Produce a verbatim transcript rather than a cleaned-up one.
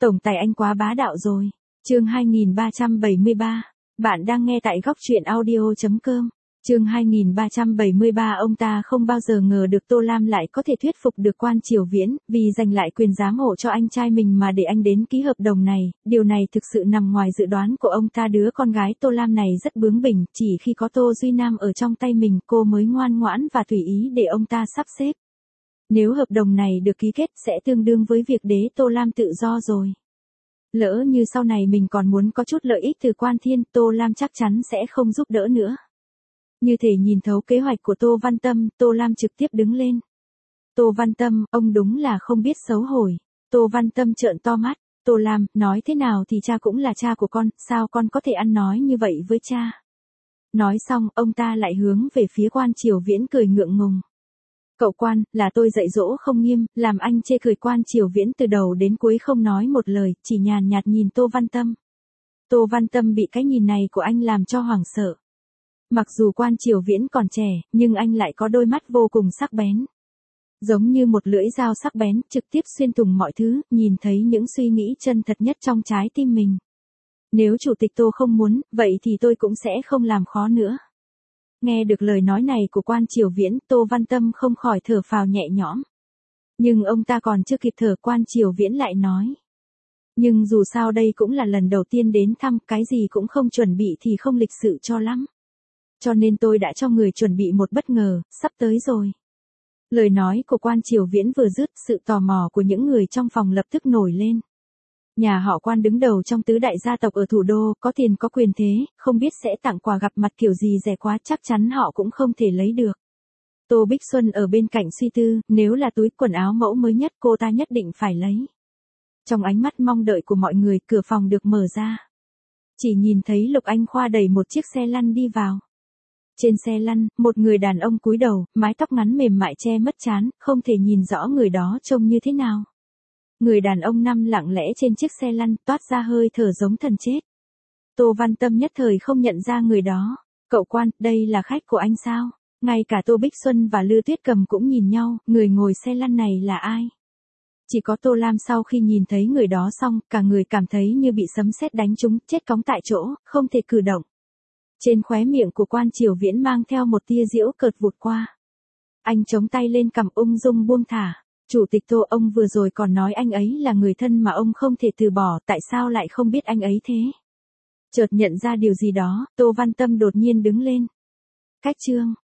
Tổng tài anh quá bá đạo rồi. Chương hai nghìn ba trăm bảy mươi ba. Bạn đang nghe tại góc truyện audio chấm com. Chương hai nghìn ba trăm bảy mươi ba. Ông ta không bao giờ ngờ được Tô Lam lại có thể thuyết phục được Quan Triều Viễn, vì giành lại quyền giám hộ cho anh trai mình mà để anh đến ký hợp đồng này, điều này thực sự nằm ngoài dự đoán của ông ta. Đứa con gái Tô Lam này rất bướng bỉnh, chỉ khi có Tô Duy Nam ở trong tay mình cô mới ngoan ngoãn và tùy ý để ông ta sắp xếp. Nếu hợp đồng này được ký kết sẽ tương đương với việc đế Tô Lam tự do rồi. Lỡ như sau này mình còn muốn có chút lợi ích từ Quan Thiên, Tô Lam chắc chắn sẽ không giúp đỡ nữa. Như thể nhìn thấu kế hoạch của Tô Văn Tâm, Tô Lam trực tiếp đứng lên. Tô Văn Tâm, ông đúng là không biết xấu hổ. Tô Văn Tâm trợn to mắt. Tô Lam, nói thế nào thì cha cũng là cha của con, sao con có thể ăn nói như vậy với cha? Nói xong, ông ta lại hướng về phía Quan Triều Viễn cười ngượng ngùng. Cậu Quan, là tôi dạy dỗ không nghiêm, làm anh chê cười. Quan Triều Viễn từ đầu đến cuối không nói một lời, chỉ nhàn nhạt nhìn Tô Văn Tâm. Tô Văn Tâm bị cái nhìn này của anh làm cho hoảng sợ. Mặc dù Quan Triều Viễn còn trẻ, nhưng anh lại có đôi mắt vô cùng sắc bén. Giống như một lưỡi dao sắc bén, trực tiếp xuyên thủng mọi thứ, nhìn thấy những suy nghĩ chân thật nhất trong trái tim mình. Nếu chủ tịch Tô không muốn, vậy thì tôi cũng sẽ không làm khó nữa. Nghe được lời nói này của Quan Triều Viễn, Tô Văn Tâm không khỏi thở phào nhẹ nhõm. Nhưng ông ta còn chưa kịp thở, Quan Triều Viễn lại nói. Nhưng dù sao đây cũng là lần đầu tiên đến thăm, cái gì cũng không chuẩn bị thì không lịch sự cho lắm. Cho nên tôi đã cho người chuẩn bị một bất ngờ, sắp tới rồi. Lời nói của Quan Triều Viễn vừa dứt, sự tò mò của những người trong phòng lập tức nổi lên. Nhà họ Quan đứng đầu trong tứ đại gia tộc ở thủ đô, có tiền có quyền thế, không biết sẽ tặng quà gặp mặt kiểu gì rẻ quá, chắc chắn họ cũng không thể lấy được. Tô Bích Xuân ở bên cạnh suy tư, nếu là túi quần áo mẫu mới nhất cô ta nhất định phải lấy. Trong ánh mắt mong đợi của mọi người, cửa phòng được mở ra. Chỉ nhìn thấy Lục Anh Khoa đẩy một chiếc xe lăn đi vào. Trên xe lăn, một người đàn ông cúi đầu, mái tóc ngắn mềm mại che mất trán, không thể nhìn rõ người đó trông như thế nào. Người đàn ông nằm lặng lẽ trên chiếc xe lăn, toát ra hơi thở giống thần chết. Tô Văn Tâm nhất thời không nhận ra người đó. Cậu Quan, đây là khách của anh sao? Ngay cả Tô Bích Xuân và Lư Tuyết Cầm cũng nhìn nhau, người ngồi xe lăn này là ai? Chỉ có Tô Lam sau khi nhìn thấy người đó xong, cả người cảm thấy như bị sấm sét đánh trúng, chết cóng tại chỗ, không thể cử động. Trên khóe miệng của Quan Triều Viễn mang theo một tia giễu cợt vụt qua. Anh chống tay lên cằm ung dung buông thả. Chủ tịch Tô, ông vừa rồi còn nói anh ấy là người thân mà ông không thể từ bỏ, tại sao lại không biết anh ấy thế? Chợt nhận ra điều gì đó, Tô Văn Tâm đột nhiên đứng lên. Cách chương.